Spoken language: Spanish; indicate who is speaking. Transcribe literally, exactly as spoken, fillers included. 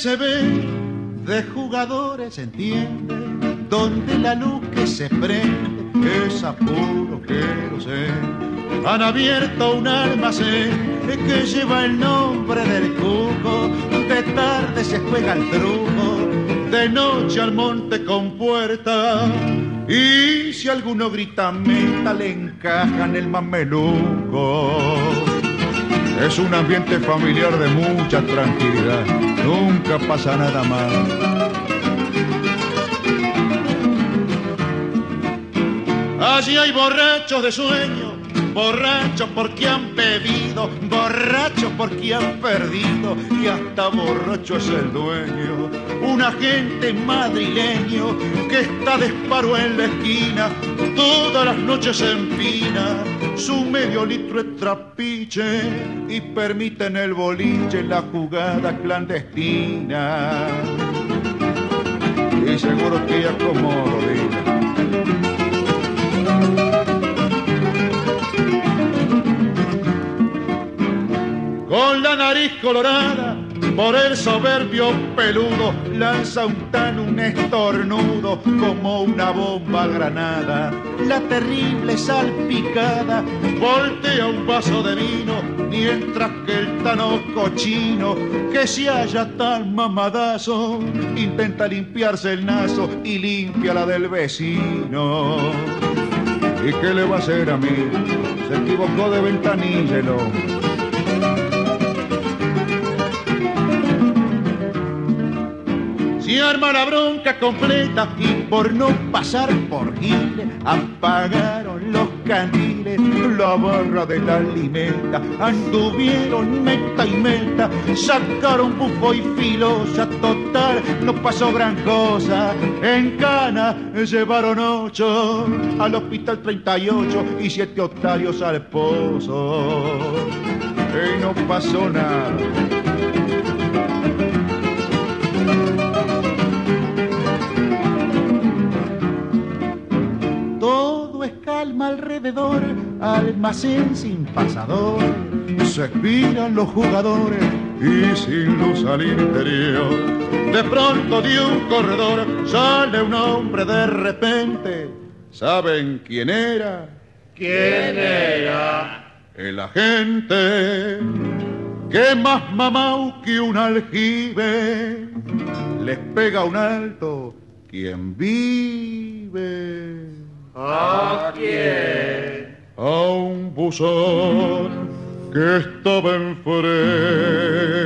Speaker 1: se ve de jugadores, entiende, donde la luz que se prende es a puro querosén. Han abierto un almacén que lleva el nombre del cuco, de tarde se juega el truco, de noche al monte con puerta, y si alguno grita meta le encajan el mameluco. Es un ambiente familiar de mucha tranquilidad, nunca pasa nada mal. Allí hay borrachos de sueño, borrachos porque han bebido, borrachos porque han perdido, y hasta borracho es el dueño. Un agente madrileño que está de esparo en la esquina, todas las noches empina su medio litro de trapiche y permite en el boliche la jugada clandestina. Y seguro que ella como rodilla. Con la nariz colorada por el soberbio peludo, lanza un tan un estornudo como una bomba granada. La terrible salpicada voltea un vaso de vino, mientras que el tano cochino, que se halla tan mamadazo, intenta limpiarse el naso y limpia la del vecino. ¿Y qué le va a hacer a mí? Se equivocó de ventanilla el hombre. Y arma la bronca completa y por no pasar por giles apagaron los candiles, la barra de la limeta, anduvieron meta y meta, sacaron bufo y filosa, total no pasó gran cosa. En Cana llevaron ocho al hospital treinta y ocho y siete octarios al pozo y no pasó nada. Todo es calma alrededor, almacén sin pasador, se expiran los jugadores y sin luz al interior. De pronto de un corredor sale un hombre de repente. ¿Saben quién era?
Speaker 2: ¿Quién era?
Speaker 1: El agente que más mamau que un aljibe les pega un alto quien vive.
Speaker 2: ¿A quién?
Speaker 1: A un buzón que estaba enfrente.